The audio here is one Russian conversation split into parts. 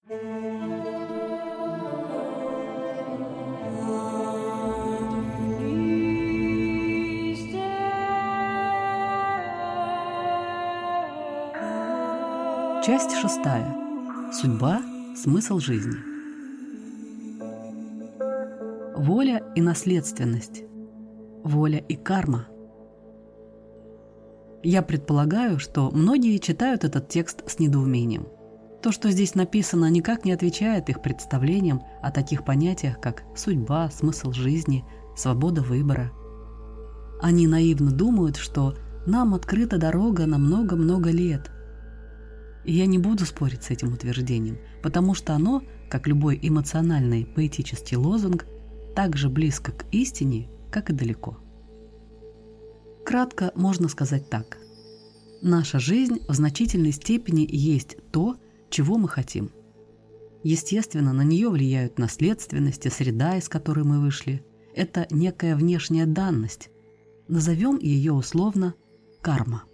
Часть 6. Судьба, смысл жизни. Воля и наследственность. Воля и карма. Я предполагаю, что многие читают этот текст с недоумением. То, что здесь написано, никак не отвечает их представлениям о таких понятиях, как судьба, смысл жизни, свобода выбора. Они наивно думают, что нам открыта дорога на много-много лет. И я не буду спорить с этим утверждением, потому что оно, как любой эмоциональный поэтический лозунг, так же близко к истине, как и далеко. Кратко можно сказать так. Наша жизнь в значительной степени есть то, чего мы хотим. Естественно, на нее влияют наследственность и среда, из которой мы вышли. Это некая внешняя данность. Назовем ее условно карма.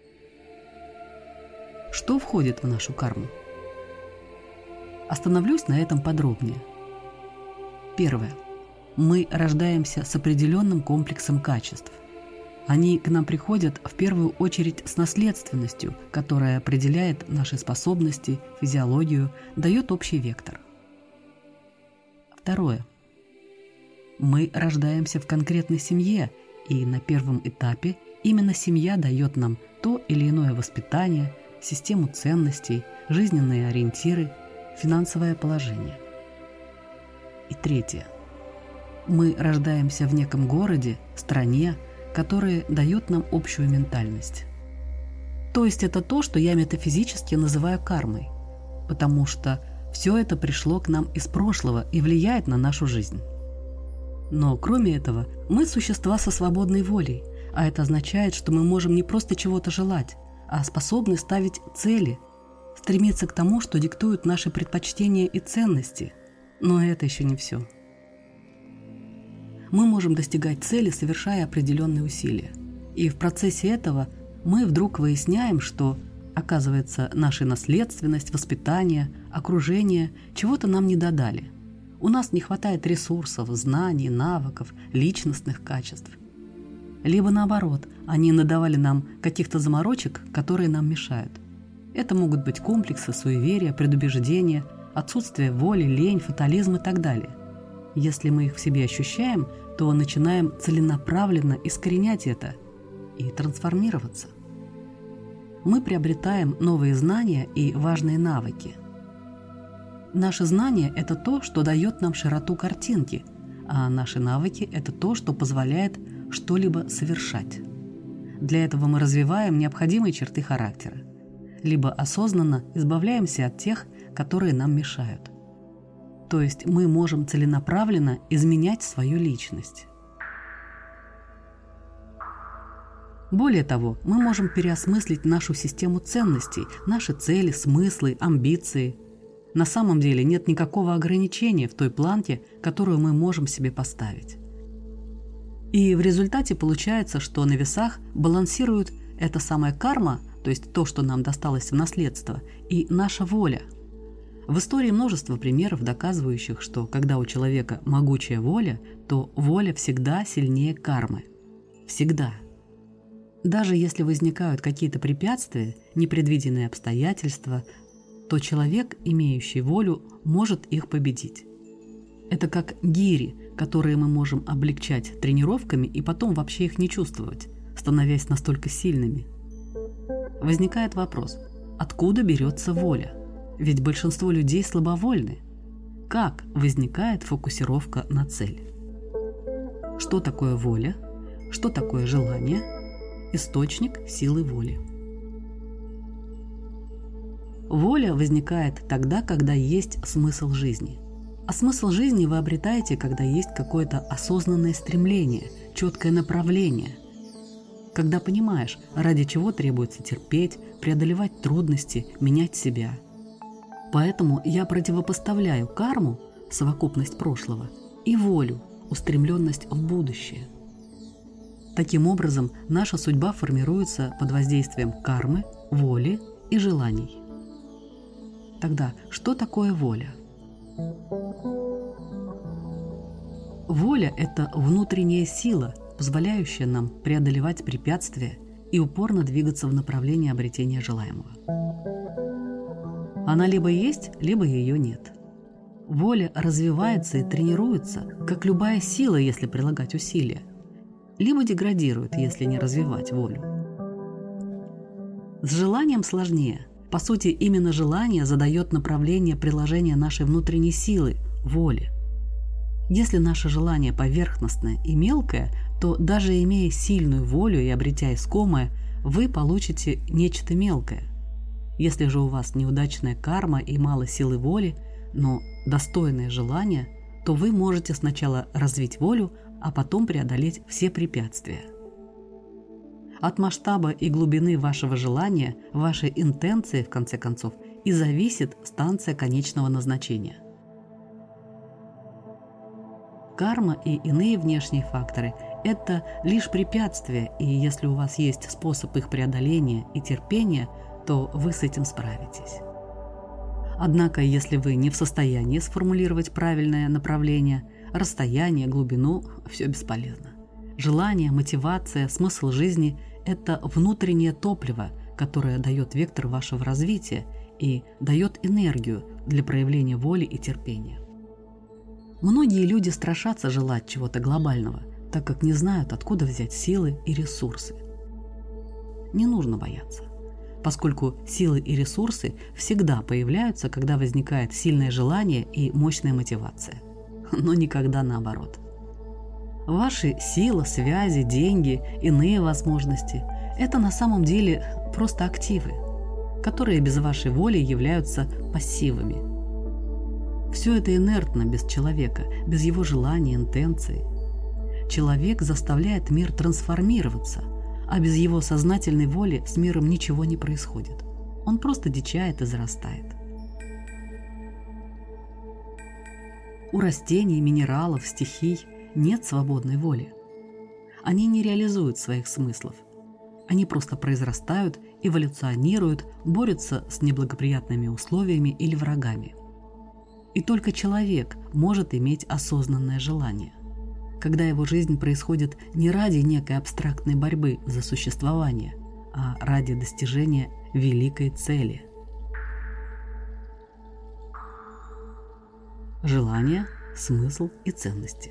Что входит в нашу карму? Остановлюсь на этом подробнее. Первое. Мы рождаемся с определенным комплексом качеств. Они к нам приходят в первую очередь с наследственностью, которая определяет наши способности, физиологию, дает общий вектор. Второе. Мы рождаемся в конкретной семье, и на первом этапе именно семья дает нам то или иное воспитание, систему ценностей, жизненные ориентиры, финансовое положение. И третье. Мы рождаемся в неком городе, стране, который дает нам общую ментальность. То есть это то, что я метафизически называю кармой, потому что все это пришло к нам из прошлого и влияет на нашу жизнь. Но кроме этого, мы существа со свободной волей, а это означает, что мы можем не просто чего-то желать, а способны ставить цели, стремиться к тому, что диктуют наши предпочтения и ценности. Но это еще не все. Мы можем достигать цели, совершая определенные усилия. И в процессе этого мы вдруг выясняем, что, оказывается, наша наследственность, воспитание, окружение чего-то нам не додали. У нас не хватает ресурсов, знаний, навыков, личностных качеств. Либо наоборот, они надавали нам каких-то заморочек, которые нам мешают. Это могут быть комплексы, суеверия, предубеждения, отсутствие воли, лень, фатализм и так далее. Если мы их в себе ощущаем, то начинаем целенаправленно искоренять это и трансформироваться. Мы приобретаем новые знания и важные навыки. Наши знания – это то, что дает нам широту картинки, а наши навыки – это то, что позволяет что-либо совершать. Для этого мы развиваем необходимые черты характера, либо осознанно избавляемся от тех, которые нам мешают. То есть мы можем целенаправленно изменять свою личность. Более того, мы можем переосмыслить нашу систему ценностей, наши цели, смыслы, амбиции. На самом деле нет никакого ограничения в той планке, которую мы можем себе поставить. И в результате получается, что на весах балансирует эта самая карма, то есть то, что нам досталось в наследство, и наша воля. В истории множество примеров, доказывающих, что когда у человека могучая воля, то воля всегда сильнее кармы. Всегда. Даже если возникают какие-то препятствия, непредвиденные обстоятельства, то человек, имеющий волю, может их победить. Это как гири, которые мы можем облегчать тренировками и потом вообще их не чувствовать, становясь настолько сильными. Возникает вопрос, откуда берется воля? Ведь большинство людей слабовольны. Как возникает фокусировка на цели? Что такое воля? Что такое желание? Источник силы воли. Воля возникает тогда, когда есть смысл жизни. А смысл жизни вы обретаете, когда есть какое-то осознанное стремление, четкое направление. Когда понимаешь, ради чего требуется терпеть, преодолевать трудности, менять себя. Поэтому я противопоставляю карму, совокупность прошлого, и волю, устремленность в будущее. Таким образом, наша судьба формируется под воздействием кармы, воли и желаний. Тогда что такое воля? Воля – это внутренняя сила, позволяющая нам преодолевать препятствия и упорно двигаться в направлении обретения желаемого. Она либо есть, либо ее нет. Воля развивается и тренируется, как любая сила, если прилагать усилия, либо деградирует, если не развивать волю. С желанием сложнее. По сути, именно желание задает направление приложения нашей внутренней силы – воли. Если наше желание поверхностное и мелкое, то даже имея сильную волю и обретя искомое, вы получите нечто мелкое. Если же у вас неудачная карма и мало силы воли, но достойное желание, то вы можете сначала развить волю, а потом преодолеть все препятствия. От масштаба и глубины вашего желания, вашей интенции, в конце концов, и зависит станция конечного назначения. Карма и иные внешние факторы – это лишь препятствия, и если у вас есть способ их преодоления и терпения, то вы с этим справитесь. Однако, если вы не в состоянии сформулировать правильное направление, расстояние, глубину – все бесполезно. Желание, мотивация, смысл жизни – это внутреннее топливо, которое дает вектор вашего развития и дает энергию для проявления воли и терпения. Многие люди страшатся желать чего-то глобального, так как не знают, откуда взять силы и ресурсы. Не нужно бояться, поскольку силы и ресурсы всегда появляются, когда возникает сильное желание и мощная мотивация, но никогда наоборот. Ваши сила, связи, деньги, иные возможности – это на самом деле просто активы, которые без вашей воли являются пассивами. Все это инертно без человека, без его желаний, интенций. Человек заставляет мир трансформироваться, а без его сознательной воли с миром ничего не происходит. Он просто дичает и зарастает. У растений, минералов, стихий нет свободной воли. Они не реализуют своих смыслов. Они просто произрастают, эволюционируют, борются с неблагоприятными условиями или врагами. И только человек может иметь осознанное желание, когда его жизнь происходит не ради некой абстрактной борьбы за существование, а ради достижения великой цели. Желание, смысл и ценности.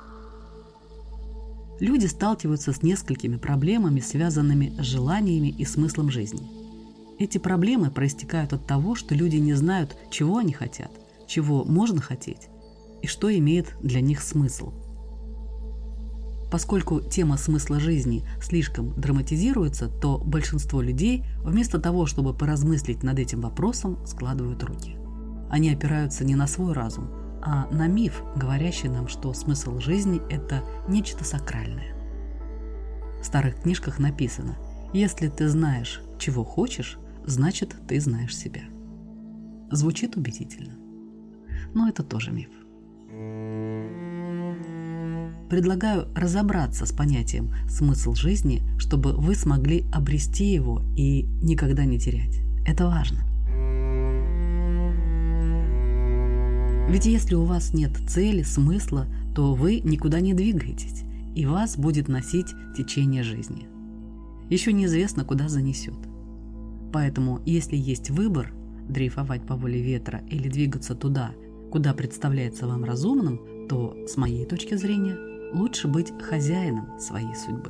Люди сталкиваются с несколькими проблемами, связанными с желаниями и смыслом жизни. Эти проблемы проистекают от того, что люди не знают, чего они хотят, чего можно хотеть и что имеет для них смысл. Поскольку тема смысла жизни слишком драматизируется, то большинство людей вместо того, чтобы поразмыслить над этим вопросом, складывают руки. Они опираются не на свой разум, а на миф, говорящий нам, что смысл жизни – это нечто сакральное. В старых книжках написано: «Если ты знаешь, чего хочешь, значит, ты знаешь себя». Звучит убедительно, но это тоже миф. Предлагаю разобраться с понятием «смысл жизни», чтобы вы смогли обрести его и никогда не терять. Это важно. Ведь если у вас нет цели, смысла, то вы никуда не двигаетесь, и вас будет носить течение жизни. Еще неизвестно, куда занесет. Поэтому, если есть выбор – дрейфовать по воле ветра или двигаться туда, куда представляется вам разумным, то, с моей точки зрения, лучше быть хозяином своей судьбы.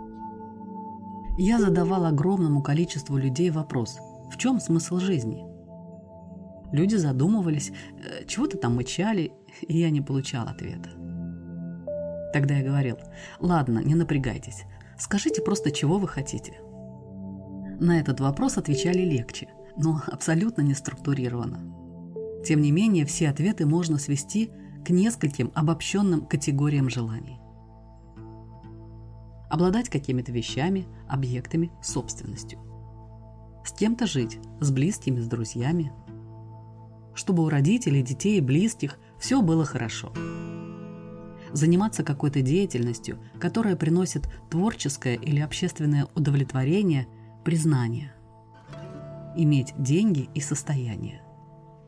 Я задавал огромному количеству людей вопрос: в чем смысл жизни? Люди задумывались, чего-то там мычали, и я не получал ответа. Тогда я говорил: ладно, не напрягайтесь, скажите просто, чего вы хотите. На этот вопрос отвечали легче, но абсолютно не структурированно. Тем не менее, все ответы можно свести к нескольким обобщенным категориям желаний. Обладать какими-то вещами, объектами, собственностью. С кем-то жить, с близкими, с друзьями. Чтобы у родителей, детей и близких все было хорошо. Заниматься какой-то деятельностью, которая приносит творческое или общественное удовлетворение, признание. Иметь деньги и состояние.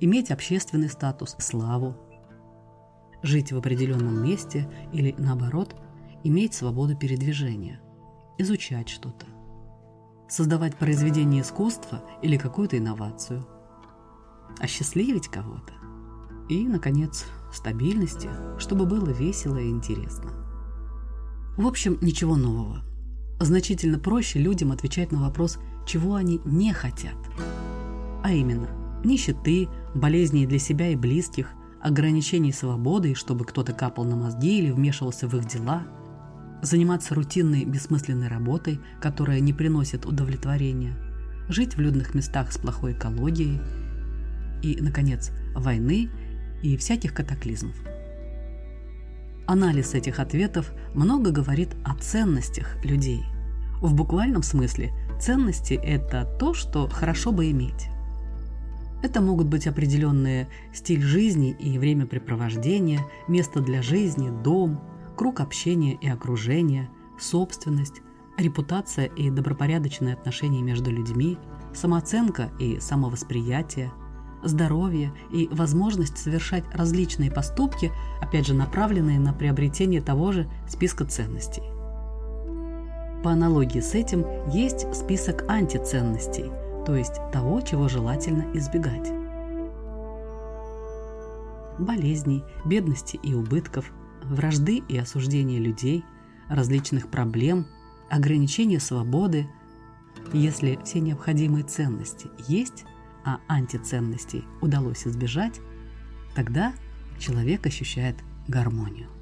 иметь общественный статус, славу, жить в определенном месте или, наоборот, иметь свободу передвижения, изучать что-то, создавать произведение искусства или какую-то инновацию, осчастливить кого-то и, наконец, стабильности, чтобы было весело и интересно. В общем, ничего нового. Значительно проще людям отвечать на вопрос, чего они не хотят. А именно, нищеты, болезней для себя и близких, ограничений свободы, чтобы кто-то капал на мозги или вмешивался в их дела, заниматься рутинной бессмысленной работой, которая не приносит удовлетворения, жить в людных местах с плохой экологией и, наконец, войны и всяких катаклизмов. Анализ этих ответов много говорит о ценностях людей. В буквальном смысле ценности – это то, что хорошо бы иметь. Это могут быть определенные стиль жизни и времяпрепровождения, место для жизни, дом, круг общения и окружения, собственность, репутация и добропорядочные отношения между людьми, самооценка и самовосприятие, здоровье и возможность совершать различные поступки, опять же направленные на приобретение того же списка ценностей. По аналогии с этим есть список антиценностей, то есть того, чего желательно избегать. Болезней, бедности и убытков, вражды и осуждения людей, различных проблем, ограничения свободы. Если все необходимые ценности есть, а антиценностей удалось избежать, тогда человек ощущает гармонию.